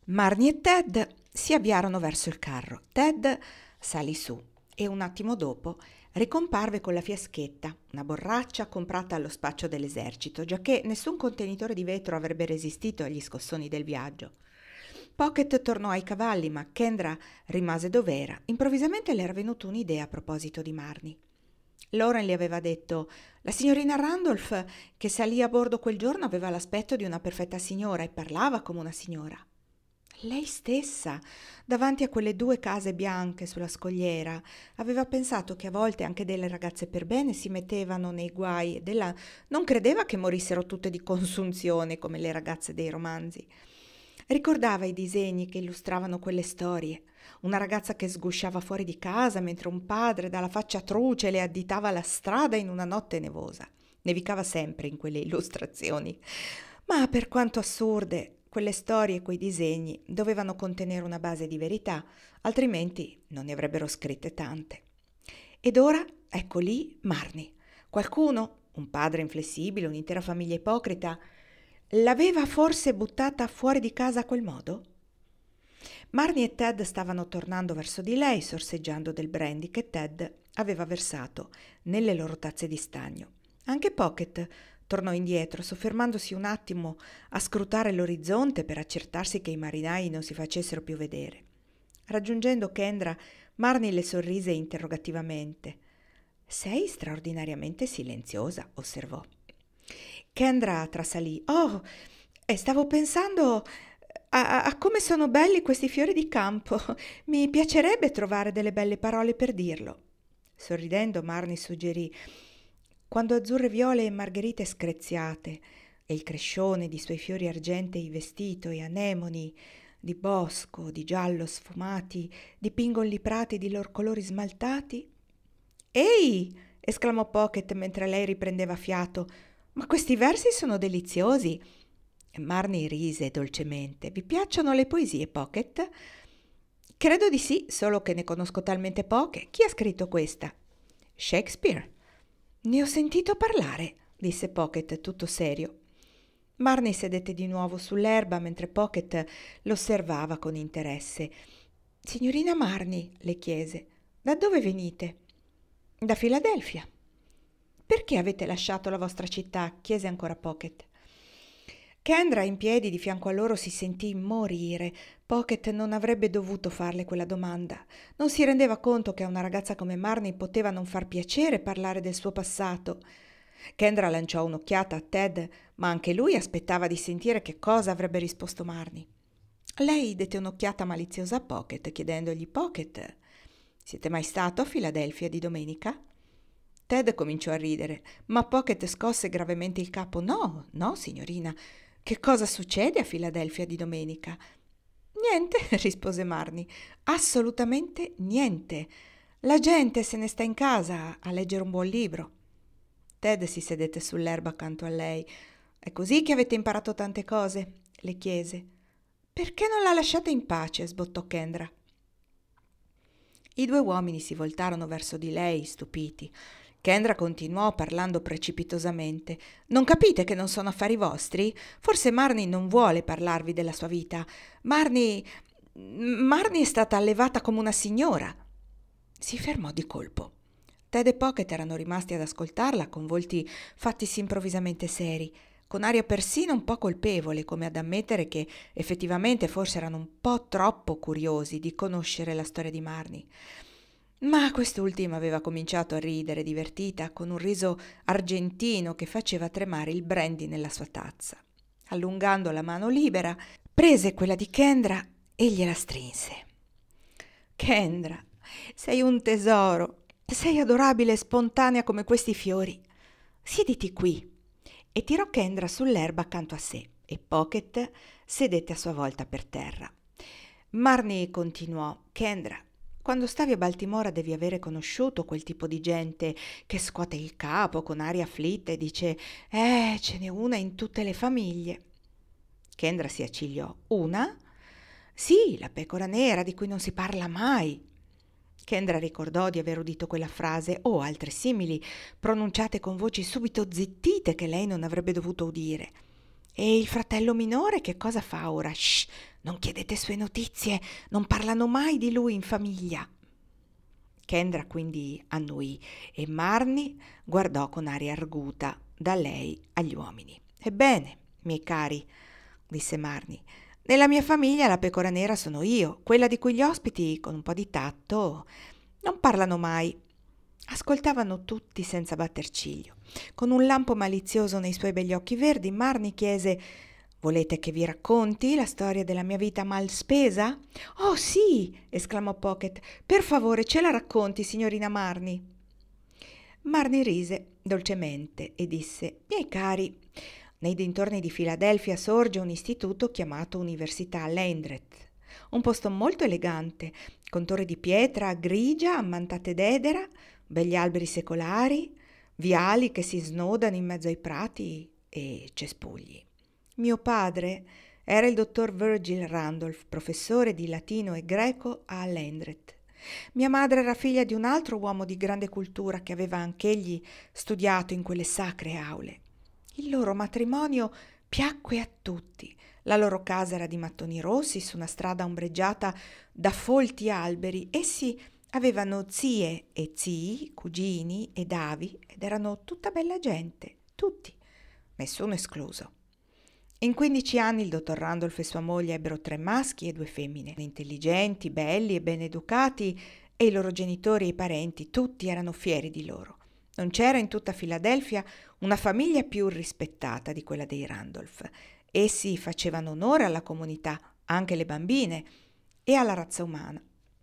Marnie e Ted si avviarono verso il carro. Ted salì su e un attimo dopo ricomparve con la fiaschetta, una borraccia comprata allo spaccio dell'esercito, giacché nessun contenitore di vetro avrebbe resistito agli scossoni del viaggio. Pocket tornò ai cavalli, ma Kendra rimase dov'era. Improvvisamente le era venuta un'idea a proposito di Marnie. Lauren le aveva detto: la signorina Randolph, che salì a bordo quel giorno, aveva l'aspetto di una perfetta signora e parlava come una signora. Lei stessa, davanti a quelle due case bianche sulla scogliera, aveva pensato che a volte anche delle ragazze per bene si mettevano nei guai ed ella non credeva che morissero tutte di consunzione come le ragazze dei romanzi. Ricordava i disegni che illustravano quelle storie. Una ragazza che sgusciava fuori di casa mentre un padre dalla faccia truce le additava la strada in una notte nevosa. Nevicava sempre in quelle illustrazioni. Ma per quanto assurde, quelle storie e quei disegni dovevano contenere una base di verità, altrimenti non ne avrebbero scritte tante. Ed ora, ecco lì Marnie. Qualcuno, un padre inflessibile, un'intera famiglia ipocrita, l'aveva forse buttata fuori di casa a quel modo? Marnie e Ted stavano tornando verso di lei, sorseggiando del brandy che Ted aveva versato nelle loro tazze di stagno. Anche Pocket tornò indietro, soffermandosi un attimo a scrutare l'orizzonte per accertarsi che i marinai non si facessero più vedere. Raggiungendo Kendra, Marnie le sorrise interrogativamente. «Sei straordinariamente silenziosa», osservò. Kendra trasalì. «Oh, stavo pensando a come sono belli questi fiori di campo. Mi piacerebbe trovare delle belle parole per dirlo». Sorridendo, Marnie suggerì: «Quando azzurre viole e margherite screziate e il crescione di suoi fiori argentei vestito e anemoni di bosco, di giallo sfumati, dipingon li prati di lor colori smaltati». «Ehi!» esclamò Pocket mentre lei riprendeva fiato. «Ma questi versi sono deliziosi!» Marnie rise dolcemente. «Vi piacciono le poesie, Pocket?» «Credo di sì, solo che ne conosco talmente poche. Chi ha scritto questa?» «Shakespeare». «Ne ho sentito parlare», disse Pocket tutto serio. Marnie sedette di nuovo sull'erba mentre Pocket l'osservava con interesse. «Signorina Marnie», le chiese, «da dove venite?» «Da Filadelfia». «Perché avete lasciato la vostra città?» chiese ancora Pocket. Kendra, in piedi di fianco a loro, si sentì morire. Pocket non avrebbe dovuto farle quella domanda. Non si rendeva conto che a una ragazza come Marnie poteva non far piacere parlare del suo passato. Kendra lanciò un'occhiata a Ted, ma anche lui aspettava di sentire che cosa avrebbe risposto Marnie. Lei dette un'occhiata maliziosa a Pocket, chiedendogli: «Pocket, siete mai stato a Filadelfia di domenica?» Ted cominciò a ridere, ma Pocket scosse gravemente il capo. «No, no, signorina. Che cosa succede a Filadelfia di domenica?» «Niente», rispose Marnie, «assolutamente niente. La gente se ne sta in casa a leggere un buon libro». Ted si sedette sull'erba accanto a lei. «È così che avete imparato tante cose?» le chiese. «Perché non la lasciate in pace?» sbottò Kendra. I due uomini si voltarono verso di lei, stupiti. Kendra continuò parlando precipitosamente. «Non capite che non sono affari vostri? Forse Marnie non vuole parlarvi della sua vita. Marnie è stata allevata come una signora». Si fermò di colpo. Ted e Pocket erano rimasti ad ascoltarla con volti fattisi improvvisamente seri, con aria persino un po' colpevole, come ad ammettere che effettivamente forse erano un po' troppo curiosi di conoscere la storia di Marnie. Ma quest'ultima aveva cominciato a ridere, divertita, con un riso argentino che faceva tremare il brandy nella sua tazza. Allungando la mano libera, prese quella di Kendra e gliela strinse. «Kendra, sei un tesoro, sei adorabile e spontanea come questi fiori. Siediti qui». E tirò Kendra sull'erba accanto a sé e Pocket sedette a sua volta per terra. Marnie continuò: «Kendra, quando stavi a Baltimora devi avere conosciuto quel tipo di gente che scuote il capo con aria afflitta e dice: ce n'è una in tutte le famiglie». Kendra si accigliò. «Una?» «Sì, la pecora nera di cui non si parla mai». Kendra ricordò di aver udito quella frase o altre simili, pronunciate con voci subito zittite che lei non avrebbe dovuto udire. «E il fratello minore che cosa fa ora?» «Shh, Non chiedete sue notizie, non parlano mai di lui in famiglia. Kendra quindi annuì e Marnie guardò con aria arguta da lei agli uomini. Ebbene, miei cari, disse Marnie, nella mia famiglia la pecora nera sono io, quella di cui gli ospiti, con un po' di tatto, non parlano mai. Ascoltavano tutti senza batter ciglio. Con un lampo malizioso nei suoi begli occhi verdi, Marnie chiese: «Volete che vi racconti la storia della mia vita mal spesa?» «Oh sì!» esclamò Pocket. «Per favore, ce la racconti, signorina Marnie?» Marnie rise dolcemente e disse: «Miei cari, nei dintorni di Filadelfia sorge un istituto chiamato Università Landreth, un posto molto elegante, con torri di pietra grigia ammantate d'edera, begli alberi secolari, viali che si snodano in mezzo ai prati e cespugli. Mio padre era il dottor Virgil Randolph, professore di latino e greco a Landreth. Mia madre era figlia di un altro uomo di grande cultura che aveva anch'egli studiato in quelle sacre aule. Il loro matrimonio piacque a tutti. La loro casa era di mattoni rossi su una strada ombreggiata da folti alberi. Essi avevano zie e zii, cugini ed avi ed erano tutta bella gente, tutti, nessuno escluso. In 15 anni il dottor Randolph e sua moglie ebbero 3 maschi e 2 femmine, intelligenti, belli e ben educati, e i loro genitori e i parenti tutti erano fieri di loro. Non c'era in tutta Filadelfia una famiglia più rispettata di quella dei Randolph. Essi facevano onore alla comunità, anche le bambine, e alla razza umana.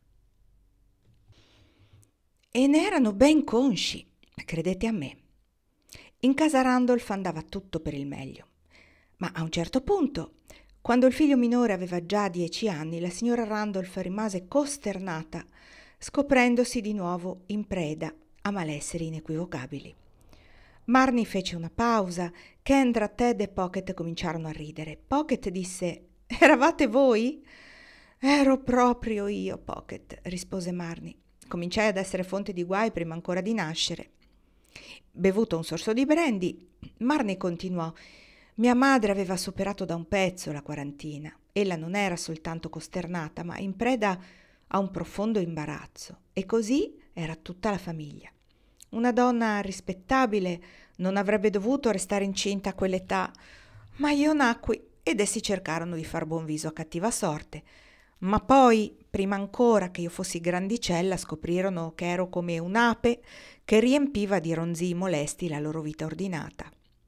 E ne erano ben consci, credete a me. In casa Randolph andava tutto per il meglio. Ma a un certo punto, quando il figlio minore aveva già 10 anni, la signora Randolph rimase costernata, scoprendosi di nuovo in preda a malesseri inequivocabili. Marnie fece una pausa. Kendra, Ted e Pocket cominciarono a ridere. Pocket disse: «Eravate voi?» «Ero proprio io, Pocket», rispose Marnie. «Cominciai ad essere fonte di guai prima ancora di nascere». Bevuto un sorso di brandy, Marnie continuò: «Mia madre aveva superato da un pezzo la quarantina. Ella non era soltanto costernata, ma in preda a un profondo imbarazzo. E così era tutta la famiglia. Una donna rispettabile non avrebbe dovuto restare incinta a quell'età, ma io nacqui ed essi cercarono di far buon viso a cattiva sorte. Ma poi, prima ancora che io fossi grandicella, scoprirono che ero come un'ape che riempiva di ronzii molesti la loro vita ordinata».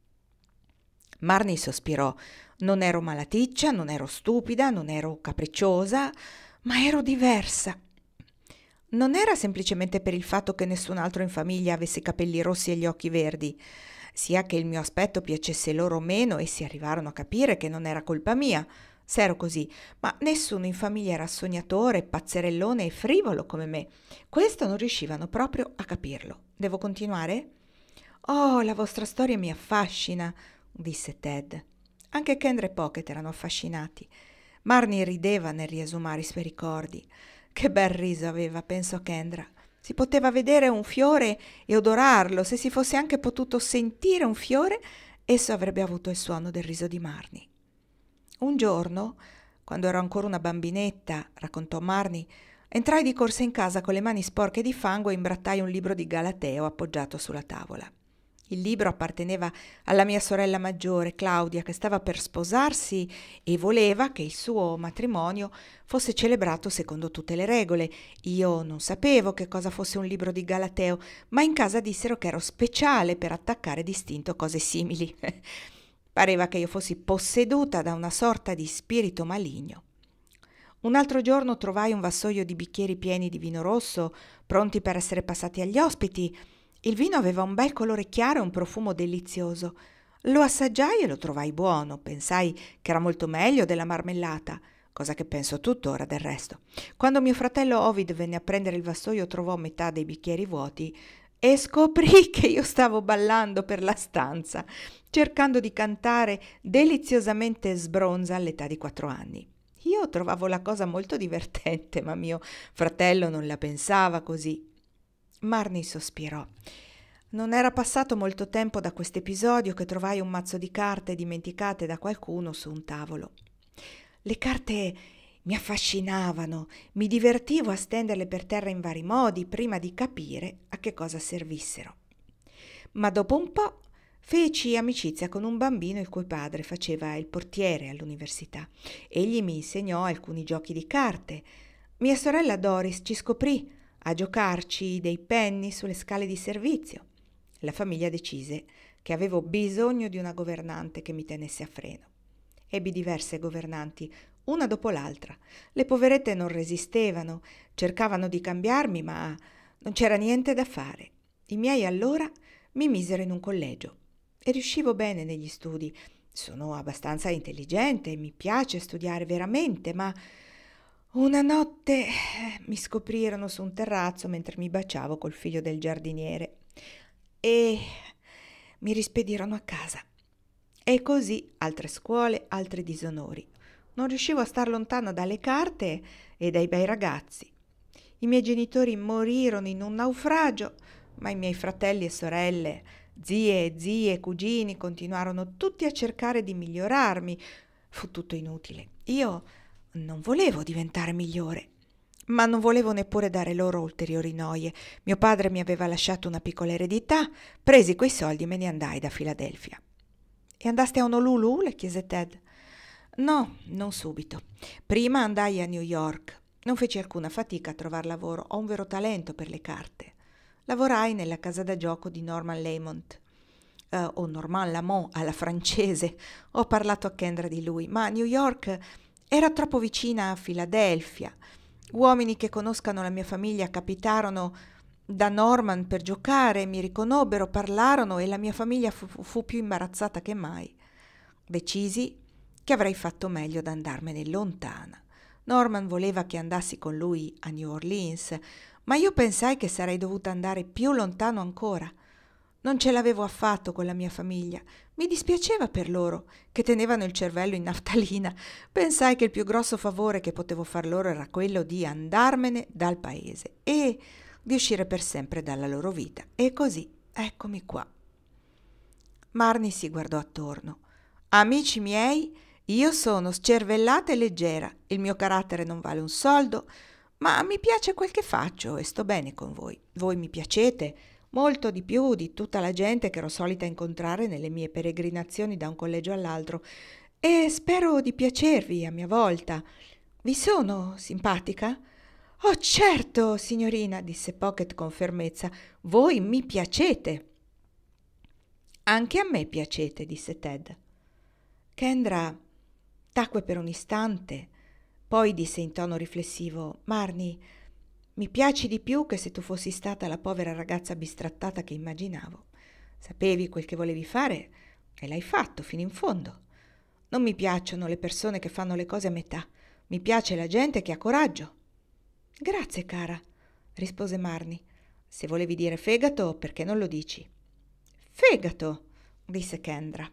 Marnie sospirò. «Non ero malaticcia, non ero stupida, non ero capricciosa, ma ero diversa. Non era semplicemente per il fatto che nessun altro in famiglia avesse i capelli rossi e gli occhi verdi. Sia che il mio aspetto piacesse loro o meno, essi arrivarono a capire che non era colpa mia, se ero così, ma nessuno in famiglia era sognatore, pazzerellone e frivolo come me. Questo non riuscivano proprio a capirlo. Devo continuare?» «Oh, la vostra storia mi affascina», disse Ted. Anche Kendra e Pocket erano affascinati. Marnie rideva nel riesumare i suoi ricordi. «Che bel riso aveva», pensò Kendra. «Si poteva vedere un fiore e odorarlo. Se si fosse anche potuto sentire un fiore, esso avrebbe avuto il suono del riso di Marnie». «Un giorno, quando ero ancora una bambinetta», raccontò Marnie, «entrai di corsa in casa con le mani sporche di fango e imbrattai un libro di Galateo appoggiato sulla tavola. Il libro apparteneva alla mia sorella maggiore, Claudia, che stava per sposarsi e voleva che il suo matrimonio fosse celebrato secondo tutte le regole. Io non sapevo che cosa fosse un libro di Galateo, ma in casa dissero che ero speciale per attaccare d'istinto cose simili. Pareva che io fossi posseduta da una sorta di spirito maligno. Un altro giorno trovai un vassoio di bicchieri pieni di vino rosso, pronti per essere passati agli ospiti. Il vino aveva un bel colore chiaro e un profumo delizioso. Lo assaggiai e lo trovai buono. Pensai che era molto meglio della marmellata, cosa che penso tuttora del resto. Quando mio fratello Ovid venne a prendere il vassoio, trovò metà dei bicchieri vuoti e scoprì che io stavo ballando per la stanza, cercando di cantare deliziosamente sbronza all'età di 4 anni. Io trovavo la cosa molto divertente, ma mio fratello non la pensava così. Marnie sospirò. Non era passato molto tempo da quest'episodio che trovai un mazzo di carte dimenticate da qualcuno su un tavolo. Le carte mi affascinavano, mi divertivo a stenderle per terra in vari modi prima di capire a che cosa servissero. Ma dopo un po' feci amicizia con un bambino il cui padre faceva il portiere all'università. Egli mi insegnò alcuni giochi di carte. Mia sorella Doris ci scoprì a giocarci dei penny sulle scale di servizio. La famiglia decise che avevo bisogno di una governante che mi tenesse a freno. Ebbi diverse governanti, una dopo l'altra. Le poverette non resistevano, cercavano di cambiarmi, ma non c'era niente da fare. I miei allora mi misero in un collegio e riuscivo bene negli studi. Sono abbastanza intelligente e mi piace studiare veramente, ma una notte mi scoprirono su un terrazzo mentre mi baciavo col figlio del giardiniere e mi rispedirono a casa. E così altre scuole, altri disonori. Non riuscivo a star lontano dalle carte e dai bei ragazzi. I miei genitori morirono in un naufragio, ma i miei fratelli e sorelle, zie, cugini continuarono tutti a cercare di migliorarmi. Fu tutto inutile. Io non volevo diventare migliore, ma non volevo neppure dare loro ulteriori noie. Mio padre mi aveva lasciato una piccola eredità, presi quei soldi e me ne andai da Filadelfia. E andaste a Honolulu? Le chiese Ted. No, non subito. Prima andai a New York. Non feci alcuna fatica a trovar lavoro, ho un vero talento per le carte. Lavorai nella casa da gioco di Norman Lamont, o Normand Lamont alla francese. Ho parlato a Kendra di lui, ma New York era troppo vicina a Filadelfia. Uomini che conoscano la mia famiglia capitarono da Norman per giocare, mi riconobbero, parlarono e la mia famiglia fu più imbarazzata che mai. Decisi che avrei fatto meglio ad andarmene lontana. Norman voleva che andassi con lui a New Orleans, ma io pensai che sarei dovuta andare più lontano ancora. Non ce l'avevo affatto con la mia famiglia. Mi dispiaceva per loro, che tenevano il cervello in naftalina. Pensai che il più grosso favore che potevo far loro era quello di andarmene dal paese e di uscire per sempre dalla loro vita. E così, eccomi qua. Marnie si guardò attorno. Amici miei, io sono scervellata e leggera. Il mio carattere non vale un soldo, ma mi piace quel che faccio e sto bene con voi. Voi mi piacete molto di più di tutta la gente che ero solita incontrare nelle mie peregrinazioni da un collegio all'altro e spero di piacervi a mia volta. Vi sono simpatica? Oh certo, signorina, disse Pocket con fermezza, voi mi piacete. Anche a me piacete, disse Ted. Kendra tacque per un istante, poi disse in tono riflessivo, Marnie, mi piaci di più che se tu fossi stata la povera ragazza bistrattata che immaginavo. Sapevi quel che volevi fare e l'hai fatto fino in fondo. Non mi piacciono le persone che fanno le cose a metà. Mi piace la gente che ha coraggio. Grazie, cara, rispose Marnie. Se volevi dire fegato, perché non lo dici? Fegato, disse Kendra.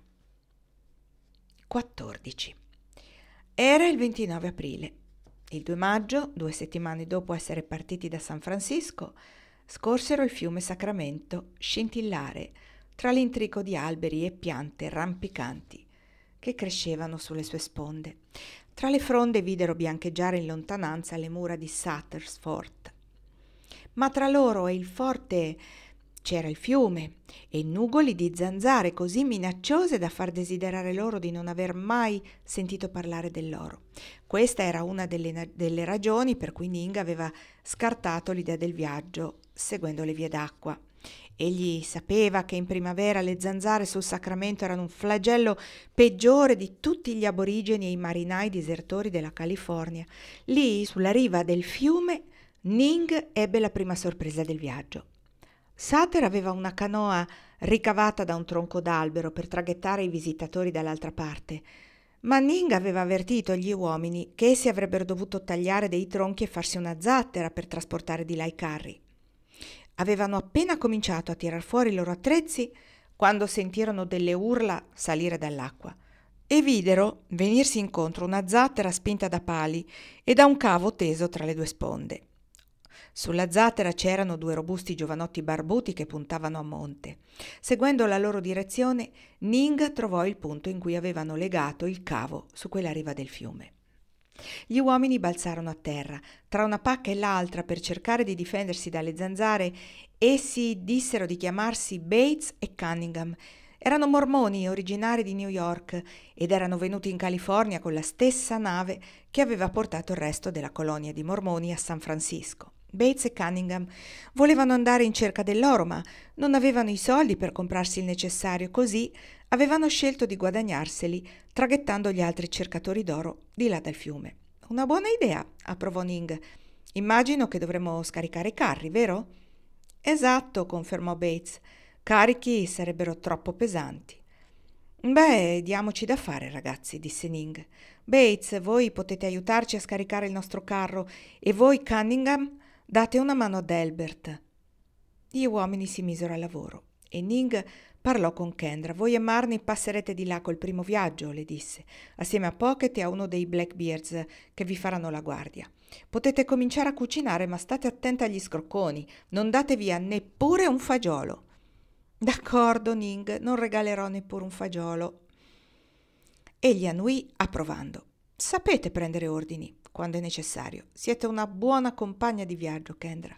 14. Era il 29 aprile. Il 2 maggio, 2 settimane dopo essere partiti da San Francisco, scorsero il fiume Sacramento scintillare tra l'intrico di alberi e piante rampicanti che crescevano sulle sue sponde. Tra le fronde videro biancheggiare in lontananza le mura di Sutter's Fort. Ma tra loro e il forte c'era il fiume e nugoli di zanzare così minacciose da far desiderare loro di non aver mai sentito parlare dell'oro. Questa era una delle ragioni per cui Ning aveva scartato l'idea del viaggio seguendo le vie d'acqua. Egli sapeva che in primavera le zanzare sul Sacramento erano un flagello peggiore di tutti gli aborigeni e i marinai disertori della California. Lì, sulla riva del fiume, Ning ebbe la prima sorpresa del viaggio. Sutter aveva una canoa ricavata da un tronco d'albero per traghettare i visitatori dall'altra parte, ma Ning aveva avvertito gli uomini che essi avrebbero dovuto tagliare dei tronchi e farsi una zattera per trasportare di là i carri. Avevano appena cominciato a tirar fuori i loro attrezzi quando sentirono delle urla salire dall'acqua e videro venirsi incontro una zattera spinta da pali e da un cavo teso tra le due sponde. Sulla zattera c'erano 2 robusti giovanotti barbuti che puntavano a monte. Seguendo la loro direzione, Ning trovò il punto in cui avevano legato il cavo su quella riva del fiume. Gli uomini balzarono a terra, tra una pacca e l'altra per cercare di difendersi dalle zanzare. Essi dissero di chiamarsi Bates e Cunningham. Erano mormoni originari di New York ed erano venuti in California con la stessa nave che aveva portato il resto della colonia di mormoni a San Francisco. Bates e Cunningham volevano andare in cerca dell'oro, ma non avevano i soldi per comprarsi il necessario, così avevano scelto di guadagnarseli traghettando gli altri cercatori d'oro di là dal fiume. Una buona idea, approvò Ning. Immagino che dovremmo scaricare i carri, vero? Esatto, confermò Bates. Carichi sarebbero troppo pesanti. Beh, diamoci da fare, ragazzi, disse Ning. Bates, voi potete aiutarci a scaricare il nostro carro e voi, Cunningham, date una mano ad Albert. Gli uomini si misero al lavoro e Ning parlò con Kendra. Voi e Marnie passerete di là col primo viaggio, le disse, assieme a Pocket e a uno dei Blackbeards che vi faranno la guardia. Potete cominciare a cucinare, ma state attenta agli scrocconi, non date via neppure un fagiolo. D'accordo, Ning, non regalerò neppure un fagiolo. Egli annuì approvando. Sapete prendere ordini quando è necessario. Siete una buona compagna di viaggio, Kendra.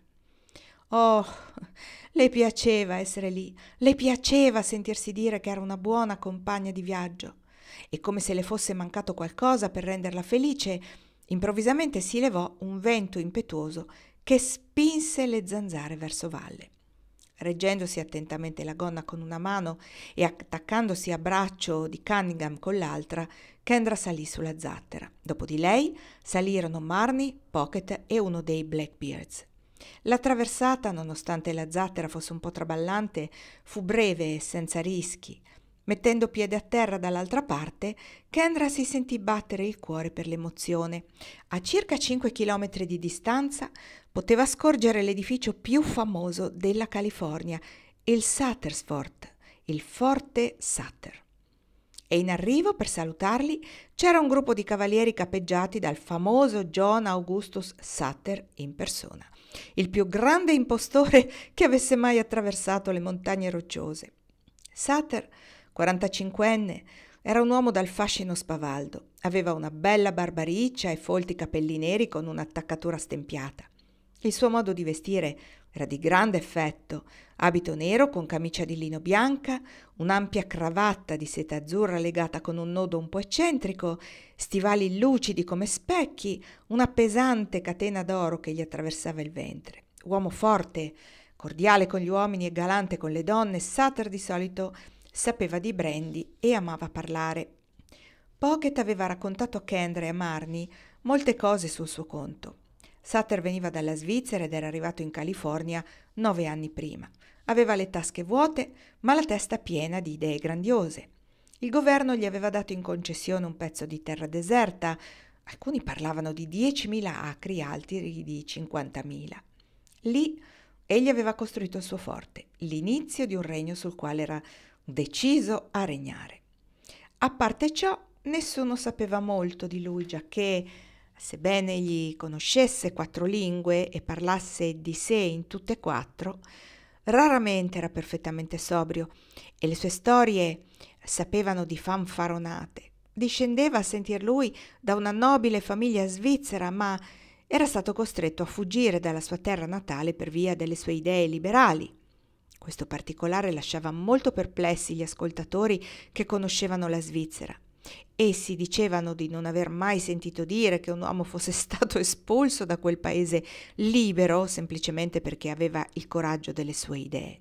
Oh, le piaceva essere lì, le piaceva sentirsi dire che era una buona compagna di viaggio. E come se le fosse mancato qualcosa per renderla felice, improvvisamente si levò un vento impetuoso che spinse le zanzare verso valle. Reggendosi attentamente la gonna con una mano e attaccandosi a braccio di Cunningham con l'altra, Kendra salì sulla zattera. Dopo di lei salirono Marnie, Pocket e uno dei Blackbeards. La traversata, nonostante la zattera fosse un po' traballante, fu breve e senza rischi. Mettendo piede a terra dall'altra parte, Kendra si sentì battere il cuore per l'emozione. A circa 5 chilometri di distanza poteva scorgere l'edificio più famoso della California, il Sutter's Fort, il Forte Sutter. E in arrivo, per salutarli, c'era un gruppo di cavalieri capeggiati dal famoso John Augustus Sutter in persona, il più grande impostore che avesse mai attraversato le montagne rocciose. Sutter, 45enne, era un uomo dal fascino spavaldo. Aveva una bella barba riccia e folti capelli neri con un'attaccatura stempiata. Il suo modo di vestire era di grande effetto: abito nero con camicia di lino bianca, un'ampia cravatta di seta azzurra legata con un nodo un po' eccentrico, stivali lucidi come specchi, una pesante catena d'oro che gli attraversava il ventre. Uomo forte, cordiale con gli uomini e galante con le donne, Sutter di solito sapeva di brandy e amava parlare. Pocket aveva raccontato a Kendra e a Marnie molte cose sul suo conto. Sutter veniva dalla Svizzera ed era arrivato in California 9 anni prima. Aveva le tasche vuote, ma la testa piena di idee grandiose. Il governo gli aveva dato in concessione un pezzo di terra deserta. Alcuni parlavano di 10.000 acri, altri di 50.000. Lì egli aveva costruito il suo forte, l'inizio di un regno sul quale era deciso a regnare. A parte ciò, nessuno sapeva molto di lui, giacché, sebbene egli conoscesse 4 lingue e parlasse di sé in tutte 4, raramente era perfettamente sobrio e le sue storie sapevano di fanfaronate. Discendeva, a sentir lui, da una nobile famiglia svizzera, ma era stato costretto a fuggire dalla sua terra natale per via delle sue idee liberali. Questo particolare lasciava molto perplessi gli ascoltatori che conoscevano la Svizzera. Essi dicevano di non aver mai sentito dire che un uomo fosse stato espulso da quel paese libero semplicemente perché aveva il coraggio delle sue idee.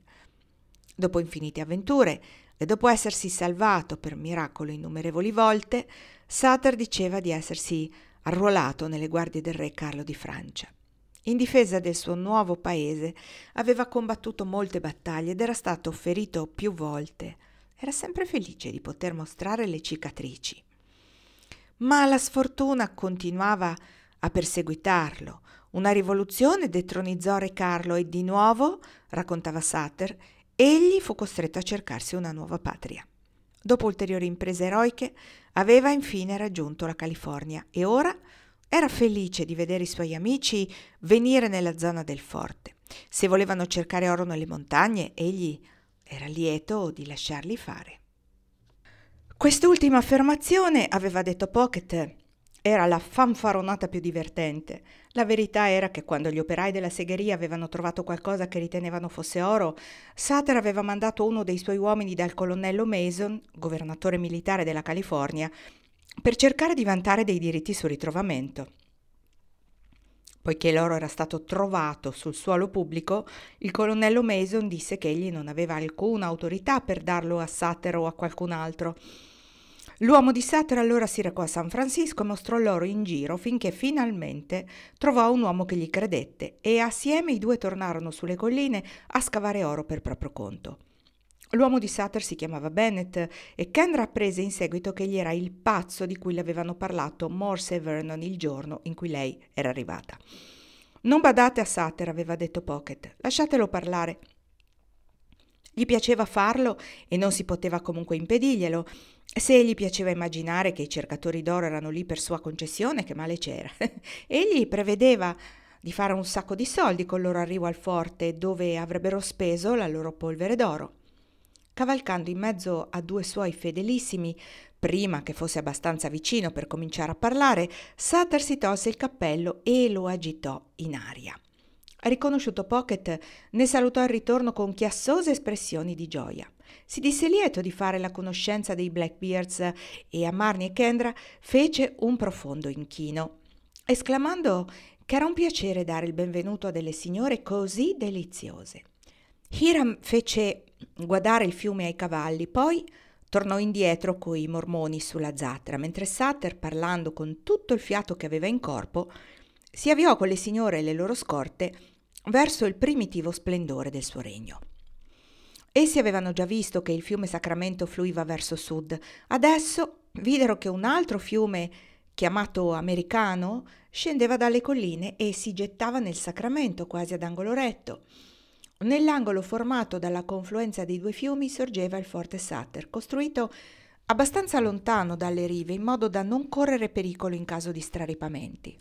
Dopo infinite avventure e dopo essersi salvato per miracolo innumerevoli volte, Sutter diceva di essersi arruolato nelle guardie del re Carlo di Francia. In difesa del suo nuovo paese aveva combattuto molte battaglie ed era stato ferito più volte. Era sempre felice di poter mostrare le cicatrici. Ma la sfortuna continuava a perseguitarlo. Una rivoluzione detronizzò Re Carlo e di nuovo, raccontava Sutter, egli fu costretto a cercarsi una nuova patria. Dopo ulteriori imprese eroiche, aveva infine raggiunto la California e ora era felice di vedere i suoi amici venire nella zona del forte. Se volevano cercare oro nelle montagne, egli era lieto di lasciarli fare. Quest'ultima affermazione, aveva detto Pocket, Era la fanfaronata più divertente. La verità era che quando gli operai della segheria avevano trovato qualcosa che ritenevano fosse oro, Sutter aveva mandato uno dei suoi uomini dal colonnello Mason, governatore militare della California, per cercare di vantare dei diritti sul ritrovamento. Poiché l'oro era stato trovato sul suolo pubblico, il colonnello Mason disse che egli non aveva alcuna autorità per darlo a Sutter o a qualcun altro. L'uomo di Sutter allora si recò a San Francisco e mostrò l'oro in giro finché finalmente trovò un uomo che gli credette e assieme i due tornarono sulle colline a scavare oro per proprio conto. L'uomo di Sutter si chiamava Bennett e Kendra apprese in seguito che egli era il pazzo di cui le avevano parlato Morse e Vernon il giorno in cui lei era arrivata. «Non badate a Sutter», aveva detto Pocket, «lasciatelo parlare». Gli piaceva farlo e non si poteva comunque impedirglielo. Se gli piaceva immaginare che i cercatori d'oro erano lì per sua concessione, che male c'era. Egli prevedeva di fare un sacco di soldi col loro arrivo al forte, dove avrebbero speso la loro polvere d'oro. Cavalcando in mezzo a due suoi fedelissimi, prima che fosse abbastanza vicino per cominciare a parlare, Sutter si tolse il cappello e lo agitò in aria. Riconosciuto Pocket, ne salutò il ritorno con chiassose espressioni di gioia. Si disse lieto di fare la conoscenza dei Blackbeards e a Marnie e Kendra fece un profondo inchino, esclamando che era un piacere dare il benvenuto a delle signore così deliziose. Hiram fece guardare il fiume ai cavalli, poi tornò indietro coi mormoni sulla zattera, mentre Sutter, parlando con tutto il fiato che aveva in corpo, si avviò con le signore e le loro scorte verso il primitivo splendore del suo regno. Essi avevano già visto che il fiume Sacramento fluiva verso sud. Adesso videro che un altro fiume, chiamato Americano, scendeva dalle colline e si gettava nel Sacramento quasi ad angolo retto. Nell'angolo formato dalla confluenza dei due fiumi sorgeva il forte Sutter, costruito abbastanza lontano dalle rive in modo da non correre pericolo in caso di straripamenti.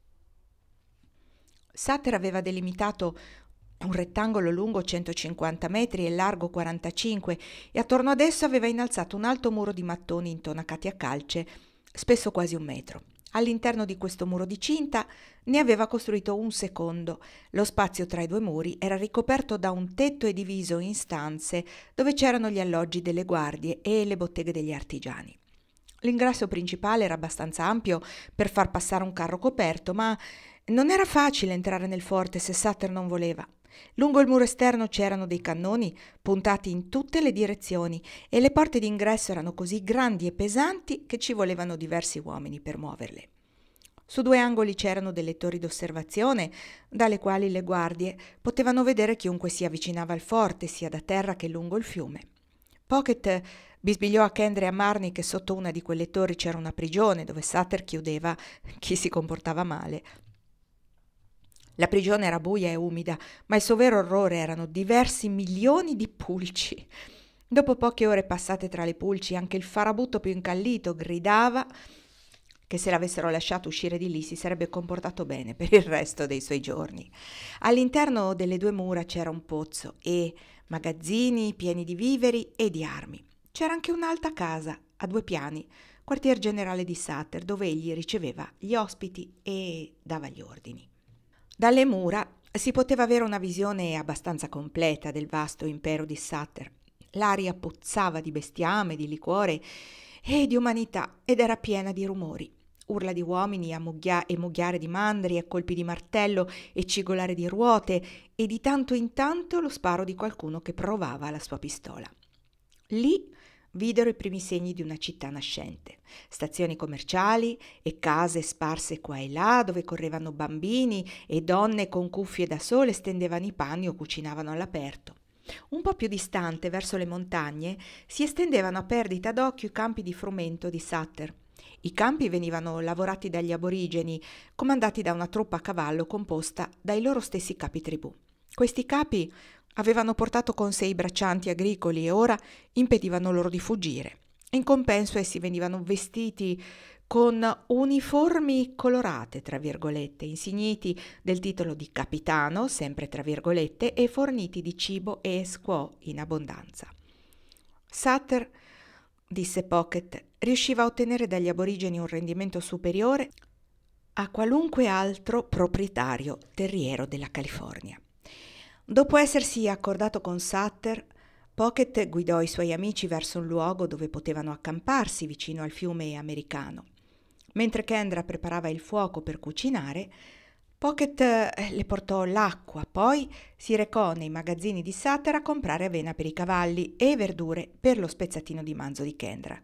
Sutter aveva delimitato un rettangolo lungo 150 metri e largo 45 e attorno ad esso aveva innalzato un alto muro di mattoni intonacati a calce, spesso quasi 1 metro. All'interno di questo muro di cinta ne aveva costruito un secondo. Lo spazio tra i due muri era ricoperto da un tetto e diviso in stanze dove c'erano gli alloggi delle guardie e le botteghe degli artigiani. L'ingresso principale era abbastanza ampio per far passare un carro coperto, ma non era facile entrare nel forte se Sutter non voleva. Lungo il muro esterno c'erano dei cannoni puntati in tutte le direzioni e le porte d'ingresso erano così grandi e pesanti che ci volevano diversi uomini per muoverle. Su 2 angoli c'erano delle torri d'osservazione dalle quali le guardie potevano vedere chiunque si avvicinava al forte, sia da terra che lungo il fiume. Pocket bisbigliò a Kendra e a Marnie che sotto una di quelle torri c'era una prigione dove Sutter chiudeva chi si comportava male. La prigione era buia e umida, ma il suo vero orrore erano diversi milioni di pulci. Dopo poche ore passate tra le pulci, anche il farabutto più incallito gridava che se l'avessero lasciato uscire di lì si sarebbe comportato bene per il resto dei suoi giorni. All'interno delle 2 mura c'era un pozzo e magazzini pieni di viveri e di armi. C'era anche un'alta casa a 2 piani, quartier generale di Sutter, dove egli riceveva gli ospiti e dava gli ordini. Dalle mura si poteva avere una visione abbastanza completa del vasto impero di Sutter. L'aria puzzava di bestiame, di liquore e di umanità ed era piena di rumori. Urla di uomini e mugghiare di mandri e colpi di martello e cigolare di ruote e di tanto in tanto lo sparo di qualcuno che provava la sua pistola. Lì videro i primi segni di una città nascente, stazioni commerciali e case sparse qua e là dove correvano bambini e donne con cuffie da sole stendevano i panni o cucinavano all'aperto. Un po' più distante, verso le montagne, si estendevano a perdita d'occhio i campi di frumento di Sutter. I campi venivano lavorati dagli aborigeni, comandati da una truppa a cavallo composta dai loro stessi capi tribù. Questi capi avevano portato con sé i braccianti agricoli e ora impedivano loro di fuggire. In compenso essi venivano vestiti con uniformi colorate, tra virgolette, insigniti del titolo di capitano, sempre tra virgolette, e forniti di cibo e squaw in abbondanza. Sutter, disse Pocket, riusciva a ottenere dagli aborigeni un rendimento superiore a qualunque altro proprietario terriero della California. Dopo essersi accordato con Sutter, Pocket guidò i suoi amici verso un luogo dove potevano accamparsi vicino al fiume americano. Mentre Kendra preparava il fuoco per cucinare, Pocket le portò l'acqua, poi si recò nei magazzini di Sutter a comprare avena per i cavalli e verdure per lo spezzatino di manzo di Kendra.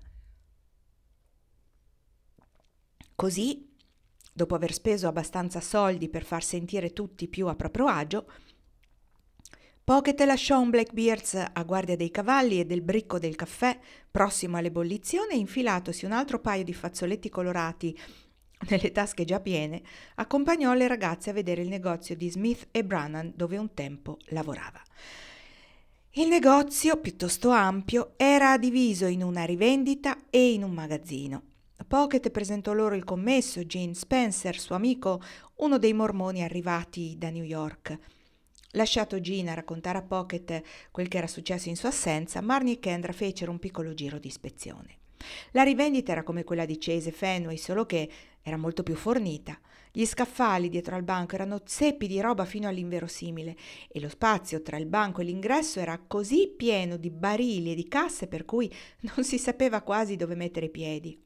Così, dopo aver speso abbastanza soldi per far sentire tutti più a proprio agio, Pocket lasciò un Blackbeard's a guardia dei cavalli e del bricco del caffè prossimo all'ebollizione e, infilatosi un altro paio di fazzoletti colorati nelle tasche già piene, accompagnò le ragazze a vedere il negozio di Smith e Brannan dove un tempo lavorava. Il negozio, piuttosto ampio, era diviso in una rivendita e in un magazzino. Pocket presentò loro il commesso, Gene Spencer, suo amico, uno dei mormoni arrivati da New York. Lasciato Gene a raccontare a Pocket quel che era successo in sua assenza, Marnie e Kendra fecero un piccolo giro di ispezione. La rivendita era come quella di Chase e Fenway, solo che era molto più fornita. Gli scaffali dietro al banco erano zeppi di roba fino all'inverosimile e lo spazio tra il banco e l'ingresso era così pieno di barili e di casse per cui non si sapeva quasi dove mettere i piedi.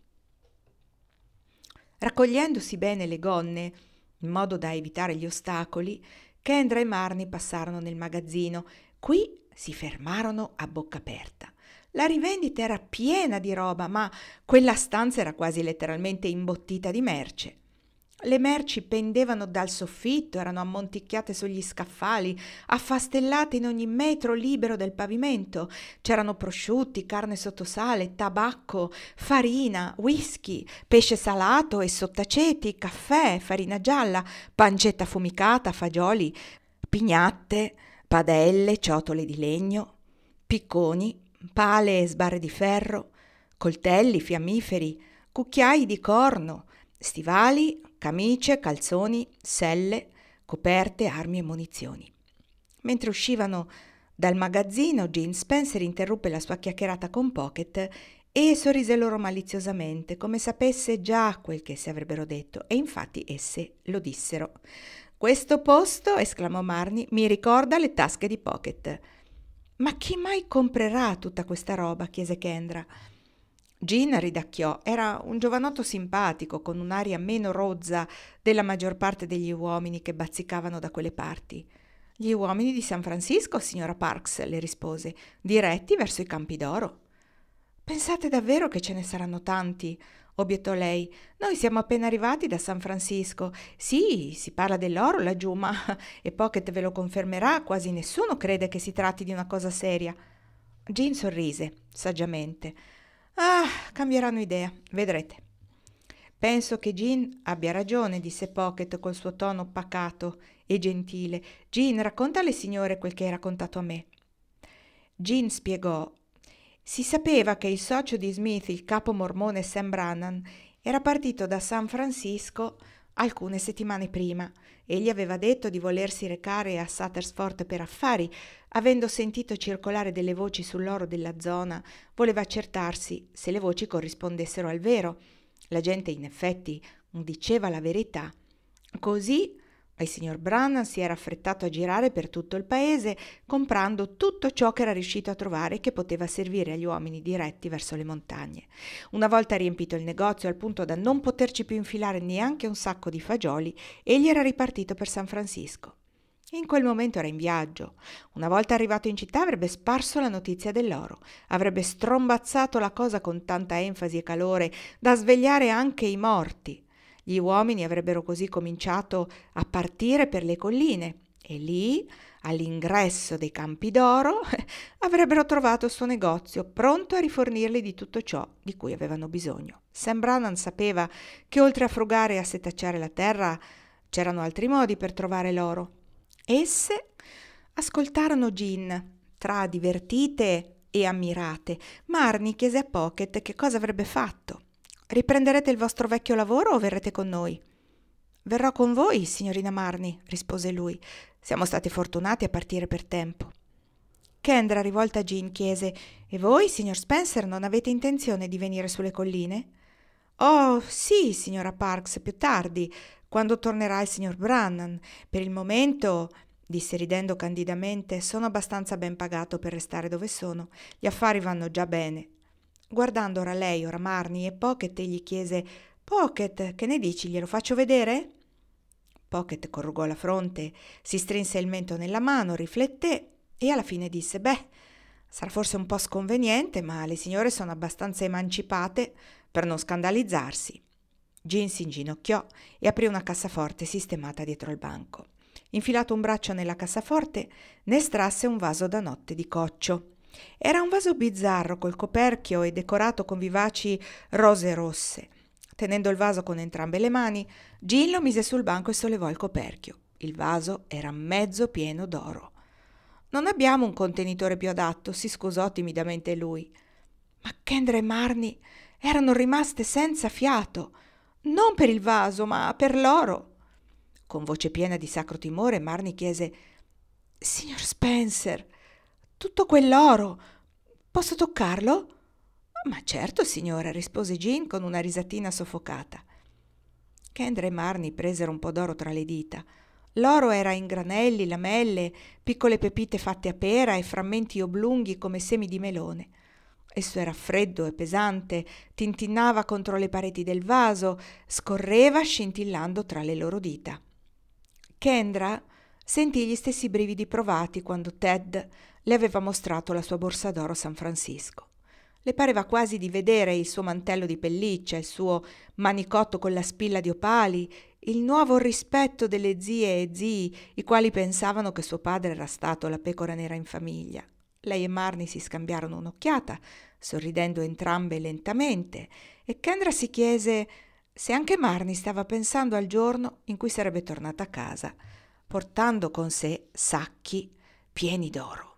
Raccogliendosi bene le gonne, in modo da evitare gli ostacoli, Kendra e Marnie passarono nel magazzino. Qui si fermarono a bocca aperta. La rivendita era piena di roba, ma quella stanza era quasi letteralmente imbottita di merce. Le merci pendevano dal soffitto, erano ammonticchiate sugli scaffali, affastellate in ogni metro libero del pavimento. C'erano prosciutti, carne sotto sale, tabacco, farina, whisky, pesce salato e sottaceti, caffè, farina gialla, pancetta affumicata, fagioli, pignatte, padelle, ciotole di legno, picconi, pale e sbarre di ferro, coltelli, fiammiferi, cucchiai di corno, stivali, camicie, calzoni, selle, coperte, armi e munizioni. Mentre uscivano dal magazzino, Gene Spencer interruppe la sua chiacchierata con Pocket e sorrise loro maliziosamente, come sapesse già quel che si avrebbero detto, e infatti esse lo dissero. «Questo posto», esclamò Marnie, «mi ricorda le tasche di Pocket». «Ma chi mai comprerà tutta questa roba?» chiese Kendra. Gene ridacchiò. Era un giovanotto simpatico, con un'aria meno rozza della maggior parte degli uomini che bazzicavano da quelle parti. «Gli uomini di San Francisco, signora Parks», le rispose, «diretti verso i Campi d'Oro». «Pensate davvero che ce ne saranno tanti?» obiettò lei. «Noi siamo appena arrivati da San Francisco. Sì, si parla dell'oro laggiù, ma e Pocket ve lo confermerà, quasi nessuno crede che si tratti di una cosa seria». Gene sorrise saggiamente. «Ah, cambieranno idea, vedrete». «Penso che Gene abbia ragione», disse Pocket col suo tono pacato e gentile. «Gene, racconta alle signore quel che hai raccontato a me». Gene spiegò. Si sapeva che il socio di Smith, il capo mormone Sam Brannan, era partito da San Francisco alcune settimane prima. Egli aveva detto di volersi recare a Sutter's Fort per affari. Avendo sentito circolare delle voci sull'oro della zona, voleva accertarsi se le voci corrispondessero al vero. La gente in effetti diceva la verità. Così il signor Brannan si era affrettato a girare per tutto il paese, comprando tutto ciò che era riuscito a trovare e che poteva servire agli uomini diretti verso le montagne. Una volta riempito il negozio al punto da non poterci più infilare neanche un sacco di fagioli, egli era ripartito per San Francisco. In quel momento era in viaggio. Una volta arrivato in città avrebbe sparso la notizia dell'oro, avrebbe strombazzato la cosa con tanta enfasi e calore da svegliare anche i morti. Gli uomini avrebbero così cominciato a partire per le colline e lì, all'ingresso dei Campi d'Oro, avrebbero trovato il suo negozio pronto a rifornirli di tutto ciò di cui avevano bisogno. Sam Brannan sapeva che oltre a frugare e a setacciare la terra c'erano altri modi per trovare l'oro. Esse ascoltarono Gene, tra divertite e ammirate. Marnie chiese a Pocket che cosa avrebbe fatto. «Riprenderete il vostro vecchio lavoro o verrete con noi?» «Verrò con voi, signorina Marnie», rispose lui. «Siamo stati fortunati a partire per tempo». Kendra, rivolta a Jean, chiese: «E voi, signor Spencer, non avete intenzione di venire sulle colline?» «Oh, sì, signora Parks, più tardi, quando tornerà il signor Brannan. Per il momento», disse ridendo candidamente, «sono abbastanza ben pagato per restare dove sono. Gli affari vanno già bene». Guardando ora lei, ora Marnie e Pocket, egli chiese: «Pocket, che ne dici? Glielo faccio vedere?» Pocket corrugò la fronte, si strinse il mento nella mano, rifletté e alla fine disse: «Beh, sarà forse un po' sconveniente, ma le signore sono abbastanza emancipate per non scandalizzarsi». Jean si inginocchiò e aprì una cassaforte sistemata dietro al banco. Infilato un braccio nella cassaforte, ne estrasse un vaso da notte di coccio. Era un vaso bizzarro col coperchio e decorato con vivaci rose rosse. Tenendo il vaso con entrambe le mani, Jean lo mise sul banco e sollevò il coperchio. Il vaso era mezzo pieno d'oro. «Non abbiamo un contenitore più adatto», si scusò timidamente lui. Ma Kendra e Marnie erano rimaste senza fiato, non per il vaso, ma per l'oro. Con voce piena di sacro timore, Marnie chiese: «Signor Spencer, tutto quell'oro, posso toccarlo?» «Ma certo, signora», rispose Jean con una risatina soffocata. Kendra e Marnie presero un po' d'oro tra le dita. L'oro era in granelli, lamelle, piccole pepite fatte a pera e frammenti oblunghi come semi di melone. Esso era freddo e pesante, tintinnava contro le pareti del vaso, scorreva scintillando tra le loro dita. Kendra sentì gli stessi brividi provati quando Ted le aveva mostrato la sua borsa d'oro a San Francisco. Le pareva quasi di vedere il suo mantello di pelliccia, il suo manicotto con la spilla di opali, il nuovo rispetto delle zie e zii, i quali pensavano che suo padre era stato la pecora nera in famiglia. Lei e Marnie si scambiarono un'occhiata, sorridendo entrambe lentamente, e Kendra si chiese se anche Marnie stava pensando al giorno in cui sarebbe tornata a casa, portando con sé sacchi pieni d'oro.